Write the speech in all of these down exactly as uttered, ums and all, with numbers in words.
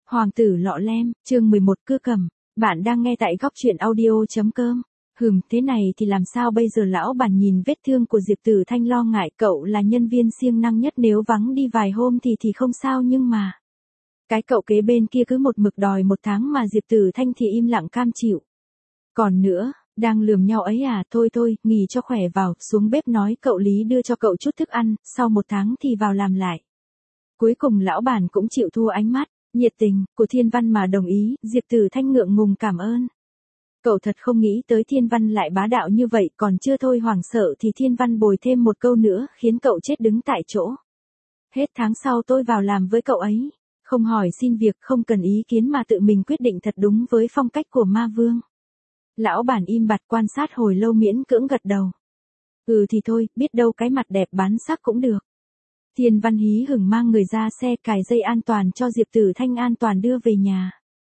Hoàng tử lọ lem, chương mười một cưa cầm, bạn đang nghe tại góc truyện audio.com. Hừm, thế này thì làm sao bây giờ? Lão bản nhìn vết thương của Diệp Tử Thanh lo ngại, cậu là nhân viên siêng năng nhất, nếu vắng đi vài hôm thì thì không sao, nhưng mà cái cậu kế bên kia cứ một mực đòi một tháng mà Diệp Tử Thanh thì im lặng cam chịu. Còn nữa, đang lườm nhau ấy à, thôi thôi, nghỉ cho khỏe, vào, xuống bếp nói cậu Lý đưa cho cậu chút thức ăn, sau một tháng thì vào làm lại. Cuối cùng lão bản cũng chịu thua ánh mắt nhiệt tình của Thiên Văn mà đồng ý. Diệp Tử Thanh ngượng ngùng cảm ơn. Cậu thật không nghĩ tới Thiên Văn lại bá đạo như vậy, còn chưa thôi hoảng sợ thì Thiên Văn bồi thêm một câu nữa khiến cậu chết đứng tại chỗ. Hết tháng sau tôi vào làm với cậu ấy, không hỏi xin việc, không cần ý kiến mà tự mình quyết định, thật đúng với phong cách của ma vương. Lão bản im bặt quan sát hồi lâu miễn cưỡng gật đầu. Ừ thì thôi, biết đâu cái mặt đẹp bán sắc cũng được. Thiên Văn hí hửng mang người ra xe, cài dây an toàn cho Diệp Tử Thanh an toàn đưa về nhà.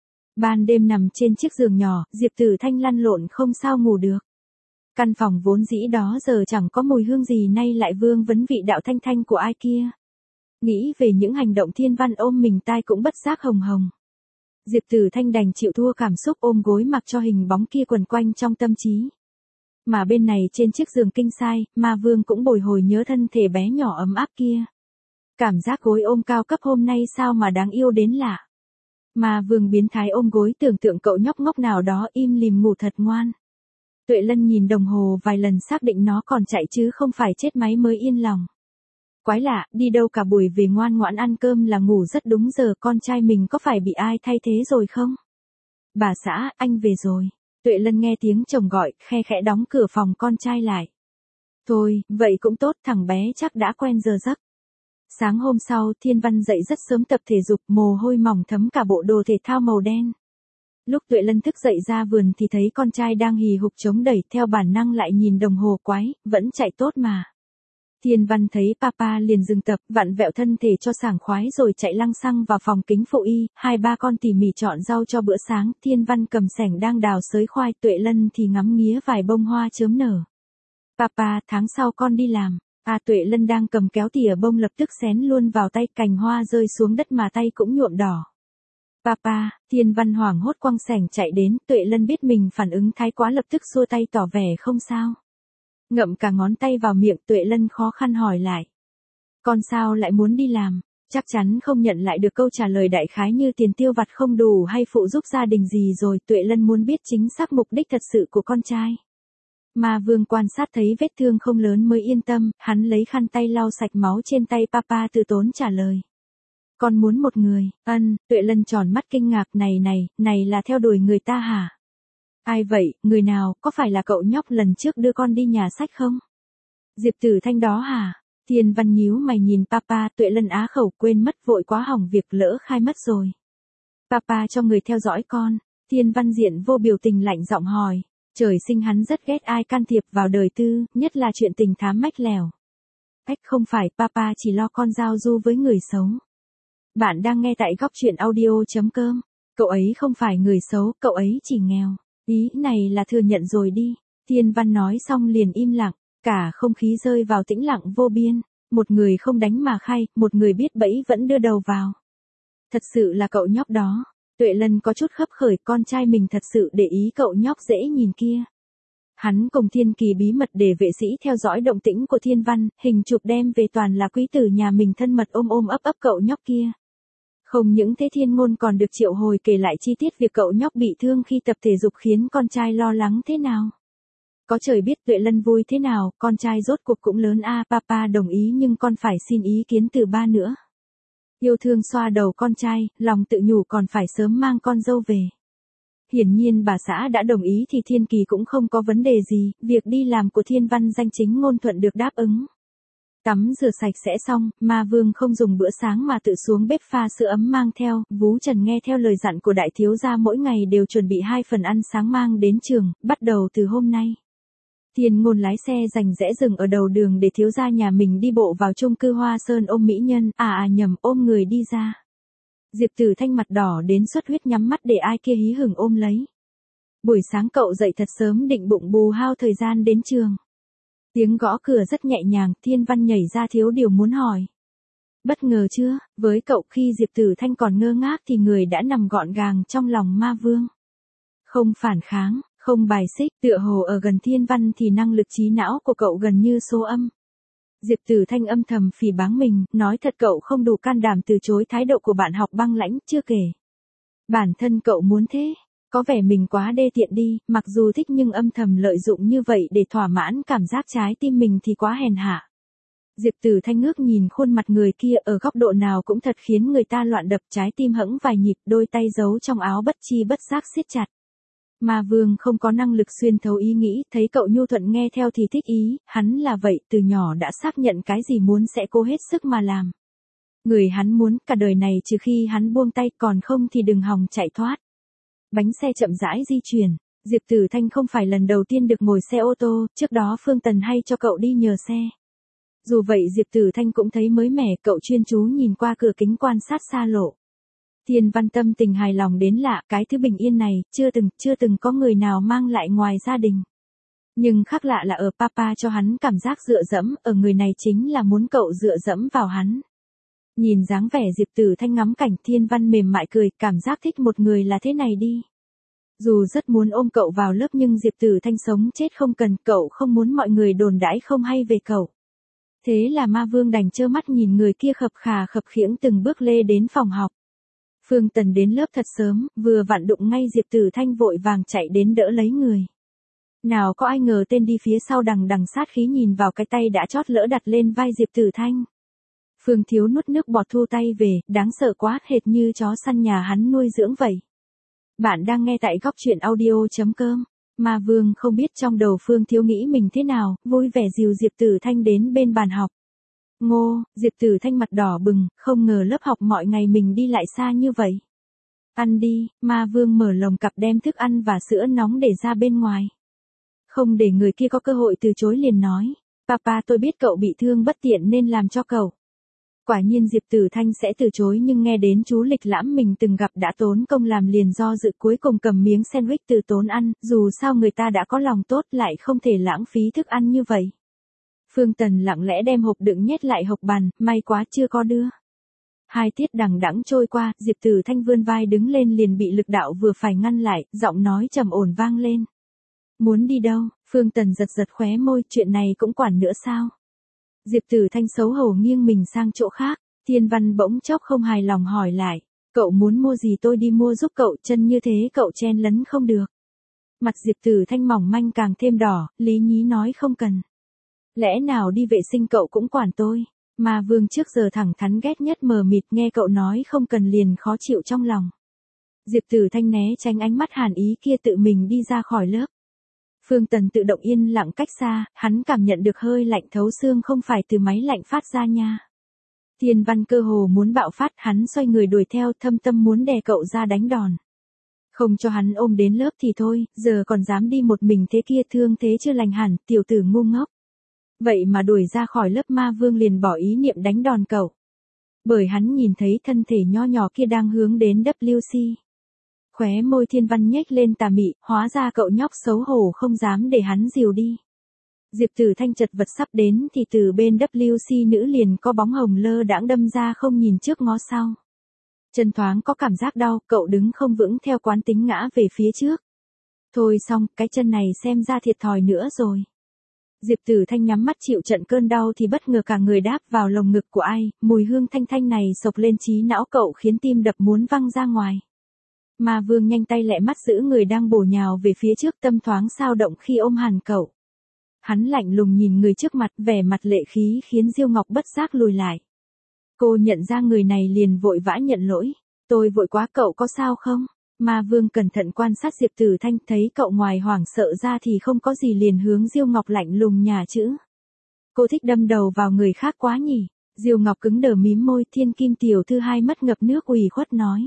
Ban đêm nằm trên chiếc giường nhỏ, Diệp Tử Thanh lăn lộn không sao ngủ được. Căn phòng vốn dĩ đó giờ chẳng có mùi hương gì, nay lại vương vấn vị đạo thanh thanh của ai kia. Nghĩ về những hành động Thiên Văn ôm mình, tai cũng bất giác hồng hồng. Diệp Tử Thanh đành chịu thua cảm xúc, ôm gối mặc cho hình bóng kia quần quanh trong tâm trí. Mà bên này trên chiếc giường kinh sai, ma vương cũng bồi hồi nhớ thân thể bé nhỏ ấm áp kia. Cảm giác gối ôm cao cấp hôm nay sao mà đáng yêu đến lạ. Ma vương biến thái ôm gối, tưởng tượng cậu nhóc ngốc nào đó im lìm ngủ thật ngoan. Tuệ Lân nhìn đồng hồ vài lần xác định nó còn chạy chứ không phải chết máy mới yên lòng. Quái lạ, đi đâu cả buổi về ngoan ngoãn ăn cơm là ngủ rất đúng giờ, con trai mình có phải bị ai thay thế rồi không? Bà xã, anh về rồi. Tuệ Lân nghe tiếng chồng gọi, khe khẽ đóng cửa phòng con trai lại. Thôi, vậy cũng tốt, thằng bé chắc đã quen giờ giấc. Sáng hôm sau, Thiên Văn dậy rất sớm tập thể dục, mồ hôi mỏng thấm cả bộ đồ thể thao màu đen. Lúc Tuệ Lân thức dậy ra vườn thì thấy con trai đang hì hục chống đẩy, theo bản năng lại nhìn đồng hồ, quái, vẫn chạy tốt mà. Thiên Văn thấy papa liền dừng tập, vặn vẹo thân thể cho sảng khoái rồi chạy lăng xăng vào phòng kính phụ y, hai ba con tỉ mỉ chọn rau cho bữa sáng. Thiên Văn cầm xẻng đang đào sới khoai, Tuệ Lân thì ngắm nghía vài bông hoa chớm nở. Papa, tháng sau con đi làm. À, Tuệ Lân đang cầm kéo tỉa bông lập tức xén luôn vào tay, cành hoa rơi xuống đất mà tay cũng nhuộm đỏ. Papa, Thiên Văn hoảng hốt quăng xẻng chạy đến, Tuệ Lân biết mình phản ứng thái quá lập tức xua tay tỏ vẻ không sao. Ngậm cả ngón tay vào miệng, Tuệ Lân khó khăn hỏi lại. Con sao lại muốn đi làm? Chắc chắn không nhận lại được câu trả lời đại khái như tiền tiêu vặt không đủ hay phụ giúp gia đình gì rồi. Tuệ Lân muốn biết chính xác mục đích thật sự của con trai. Ma vương quan sát thấy vết thương không lớn mới yên tâm, hắn lấy khăn tay lau sạch máu trên tay papa, từ tốn trả lời. Con muốn một người. Ân, Tuệ Lân tròn mắt kinh ngạc, này này, này là theo đuổi người ta hả? Ai vậy, người nào, có phải là cậu nhóc lần trước đưa con đi nhà sách không? Diệp Tử Thanh đó hả? Thiên Văn nhíu mày nhìn papa, Tuệ Lân á khẩu, quên mất, vội quá hỏng việc, lỡ khai mất rồi. Papa cho người theo dõi con. Thiên Văn diện vô biểu tình lạnh giọng hỏi. Trời sinh hắn rất ghét ai can thiệp vào đời tư, nhất là chuyện tình thám mách lèo. Ách, không phải, papa chỉ lo con giao du với người xấu. Bạn đang nghe tại góc truyện audio.com. Cậu ấy không phải người xấu, cậu ấy chỉ nghèo. Ý này là thừa nhận rồi đi. Thiên Văn nói xong liền im lặng, cả không khí rơi vào tĩnh lặng vô biên. Một người không đánh mà khai, một người biết bẫy vẫn đưa đầu vào. Thật sự là cậu nhóc đó. Tuệ Lân có chút khấp khởi, con trai mình thật sự để ý cậu nhóc dễ nhìn kia. Hắn cùng Thiên Kỳ bí mật để vệ sĩ theo dõi động tĩnh của Thiên Văn, hình chụp đem về toàn là quý tử nhà mình thân mật ôm ôm ấp ấp cậu nhóc kia. Không những thế, Thiên Ngôn còn được triệu hồi kể lại chi tiết việc cậu nhóc bị thương khi tập thể dục, khiến con trai lo lắng thế nào. Có trời biết Tuệ Lân vui thế nào, con trai rốt cuộc cũng lớn a. À, papa đồng ý nhưng con phải xin ý kiến từ ba nữa. Yêu thương xoa đầu con trai, lòng tự nhủ còn phải sớm mang con dâu về. Hiển nhiên bà xã đã đồng ý thì Thiên Kỳ cũng không có vấn đề gì, việc đi làm của Thiên Văn danh chính ngôn thuận được đáp ứng. Tắm rửa sạch sẽ xong, ma vương không dùng bữa sáng mà tự xuống bếp pha sữa ấm mang theo. Vú Trần nghe theo lời dặn của đại thiếu gia mỗi ngày đều chuẩn bị hai phần ăn sáng mang đến trường, bắt đầu từ hôm nay. Thiên Ngôn lái xe rành rẽ dừng ở đầu đường để thiếu gia nhà mình đi bộ vào chung cư Hoa Sơn ôm mỹ nhân, à à nhầm, ôm người đi ra. Diệp Tử Thanh mặt đỏ đến xuất huyết nhắm mắt để ai kia hí hửng ôm lấy. Buổi sáng cậu dậy thật sớm định bụng bù hao thời gian đến trường. Tiếng gõ cửa rất nhẹ nhàng, Thiên Văn nhảy ra thiếu điều muốn hỏi. Bất ngờ chưa, với cậu khi Diệp Tử Thanh còn ngơ ngác thì người đã nằm gọn gàng trong lòng ma vương. Không phản kháng, không bài xích, tựa hồ ở gần Thiên Văn thì năng lực trí não của cậu gần như số âm. Diệp Tử Thanh âm thầm phỉ báng mình, nói thật cậu không đủ can đảm từ chối thái độ của bạn học băng lãnh, chưa kể. Bản thân cậu muốn thế, có vẻ mình quá đê tiện đi, mặc dù thích nhưng âm thầm lợi dụng như vậy để thỏa mãn cảm giác trái tim mình thì quá hèn hạ. Diệp Tử Thanh ngước nhìn khuôn mặt người kia ở góc độ nào cũng thật khiến người ta loạn đập, trái tim hẫng vài nhịp, đôi tay giấu trong áo bất chi bất giác siết chặt. Ma vương không có năng lực xuyên thấu ý nghĩ, thấy cậu nhu thuận nghe theo thì thích ý, hắn là vậy, từ nhỏ đã xác nhận cái gì muốn sẽ cố hết sức mà làm. Người hắn muốn cả đời này trừ khi hắn buông tay, còn không thì đừng hòng chạy thoát. Bánh xe chậm rãi di chuyển, Diệp Tử Thanh không phải lần đầu tiên được ngồi xe ô tô, trước đó Phương Tần hay cho cậu đi nhờ xe. Dù vậy Diệp Tử Thanh cũng thấy mới mẻ, cậu chuyên chú nhìn qua cửa kính quan sát xa lộ. Thiên Văn tâm tình hài lòng đến lạ, cái thứ bình yên này, chưa từng, chưa từng có người nào mang lại ngoài gia đình. Nhưng khác lạ là ở Papa cho hắn cảm giác dựa dẫm, ở người này chính là muốn cậu dựa dẫm vào hắn. Nhìn dáng vẻ Diệp Tử Thanh ngắm cảnh, Thiên Văn mềm mại cười, cảm giác thích một người là thế này đi. Dù rất muốn ôm cậu vào lớp nhưng Diệp Tử Thanh sống chết không cần, cậu không muốn mọi người đồn đãi không hay về cậu. Thế là ma vương đành trơ mắt nhìn người kia khập khà khập khiễng từng bước lê đến phòng học. Phương Tần đến lớp thật sớm, vừa vặn đụng ngay Diệp Tử Thanh vội vàng chạy đến đỡ lấy người. Nào có ai ngờ tên đi phía sau đằng đằng sát khí nhìn vào cái tay đã chót lỡ đặt lên vai Diệp Tử Thanh. Phương Thiếu nuốt nước bọt thu tay về, đáng sợ quá, hệt như chó săn nhà hắn nuôi dưỡng vậy. Bạn đang nghe tại góc truyện audio chấm com. Ma vương không biết trong đầu Phương Thiếu nghĩ mình thế nào, vui vẻ dìu Diệp Tử Thanh đến bên bàn học. Ngô, Diệp Tử Thanh mặt đỏ bừng, không ngờ lớp học mọi ngày mình đi lại xa như vậy. Ăn đi, ma vương mở lồng cặp đem thức ăn và sữa nóng để ra bên ngoài. Không để người kia có cơ hội từ chối liền nói, Papa tôi biết cậu bị thương bất tiện nên làm cho cậu. Quả nhiên Diệp Tử Thanh sẽ từ chối nhưng nghe đến chú lịch lãm mình từng gặp đã tốn công làm liền do dự, cuối cùng cầm miếng sandwich từ tốn ăn, dù sao người ta đã có lòng tốt lại không thể lãng phí thức ăn như vậy. Phương Tần lặng lẽ đem hộp đựng nhét lại hộc bàn, may quá chưa có đưa. Hai tiết đằng đẵng trôi qua, Diệp Tử Thanh vươn vai đứng lên liền bị lực đạo vừa phải ngăn lại, giọng nói trầm ổn vang lên. Muốn đi đâu? Phương Tần giật giật khóe môi, chuyện này cũng quản nữa sao? Diệp Tử Thanh xấu hổ nghiêng mình sang chỗ khác, Thiên Văn bỗng chốc không hài lòng hỏi lại, cậu muốn mua gì tôi đi mua giúp cậu, chân như thế cậu chen lấn không được. Mặt Diệp Tử Thanh mỏng manh càng thêm đỏ, lý nhí nói không cần. Lẽ nào đi vệ sinh cậu cũng quản tôi? Ma vương trước giờ thẳng thắn ghét nhất mờ mịt, nghe cậu nói không cần liền khó chịu trong lòng. Diệp Tử Thanh né tránh ánh mắt hàn ý kia tự mình đi ra khỏi lớp. Phương Tần tự động yên lặng cách xa, hắn cảm nhận được hơi lạnh thấu xương không phải từ máy lạnh phát ra nha. Thiên Văn cơ hồ muốn bạo phát, hắn xoay người đuổi theo, thâm tâm muốn đè cậu ra đánh đòn. Không cho hắn ôm đến lớp thì thôi, giờ còn dám đi một mình thế kia, thương thế chưa lành hẳn, tiểu tử ngu ngốc. Vậy mà đuổi ra khỏi lớp ma vương liền bỏ ý niệm đánh đòn cậu. Bởi hắn nhìn thấy thân thể nho nhỏ kia đang hướng đến W C. Khóe môi Thiên Văn nhếch lên tà mị, hóa ra cậu nhóc xấu hổ không dám để hắn dìu đi. Diệp Tử Thanh chật vật sắp đến thì từ bên W C nữ liền có bóng hồng lơ đãng đâm ra không nhìn trước ngó sau. Chân thoáng có cảm giác đau, cậu đứng không vững theo quán tính ngã về phía trước. Thôi xong, cái chân này xem ra thiệt thòi nữa rồi. Diệp Tử Thanh nhắm mắt chịu trận cơn đau thì bất ngờ cả người đáp vào lồng ngực của ai, mùi hương thanh thanh này sộc lên trí não cậu khiến tim đập muốn văng ra ngoài. Ma vương nhanh tay lẹ mắt giữ người đang bổ nhào về phía trước, tâm thoáng sao động khi ôm hẳn cậu. Hắn lạnh lùng nhìn người trước mặt, vẻ mặt lệ khí khiến Diêu Ngọc bất giác lùi lại. Cô nhận ra người này liền vội vã nhận lỗi. Tôi vội quá, cậu có sao không? Ma vương cẩn thận quan sát Diệp Tử Thanh, thấy cậu ngoài hoảng sợ ra thì không có gì liền hướng Diêu Ngọc lạnh lùng nhà chữ. Cô thích đâm đầu vào người khác quá nhỉ? Diêu Ngọc cứng đờ mím môi, Thiên Kim tiểu thư hai mắt ngập nước ủy khuất nói.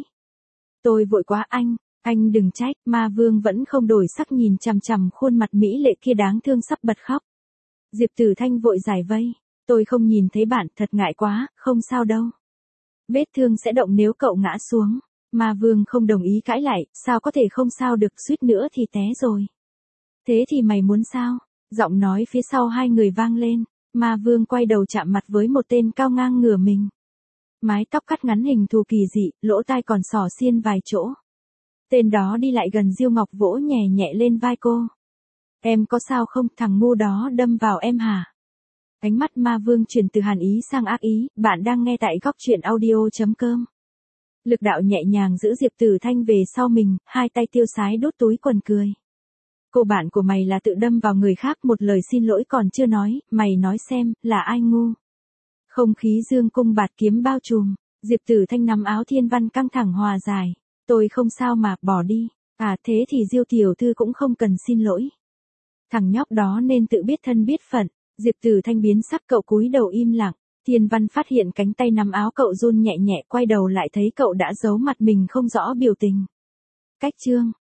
Tôi vội quá anh, anh đừng trách, ma vương vẫn không đổi sắc nhìn chằm chằm khuôn mặt mỹ lệ kia đáng thương sắp bật khóc. Diệp Tử Thanh vội giải vây, tôi không nhìn thấy bạn, thật ngại quá, không sao đâu. Vết thương sẽ động nếu cậu ngã xuống. Ma vương không đồng ý cãi lại, sao có thể không sao được, suýt nữa thì té rồi. Thế thì mày muốn sao? Giọng nói phía sau hai người vang lên, ma vương quay đầu chạm mặt với một tên cao ngang ngửa mình. Mái tóc cắt ngắn hình thù kỳ dị, lỗ tai còn xỏ xiên vài chỗ. Tên đó đi lại gần Diêu Ngọc vỗ nhẹ nhẹ lên vai cô. Em có sao không, thằng ngu đó đâm vào em hả? Ánh mắt ma vương chuyển từ hàn ý sang ác ý, bạn đang nghe tại góc truyện audio.com. Lực đạo nhẹ nhàng giữ Diệp Tử Thanh về sau mình, hai tay tiêu sái đút túi quần cười. Cô bạn của mày là tự đâm vào người khác, một lời xin lỗi còn chưa nói, mày nói xem, là ai ngu? Không khí dương cung bạt kiếm bao trùm, Diệp Tử Thanh nắm áo Thiên Văn căng thẳng hòa giải. Tôi không sao mà, bỏ đi. À thế thì Diêu tiểu thư cũng không cần xin lỗi. Thằng nhóc đó nên tự biết thân biết phận. Diệp Tử Thanh biến sắc, cậu cúi đầu im lặng. Thiên Văn phát hiện cánh tay nắm áo cậu run nhẹ nhẹ, quay đầu lại thấy cậu đã giấu mặt mình không rõ biểu tình. Cách chương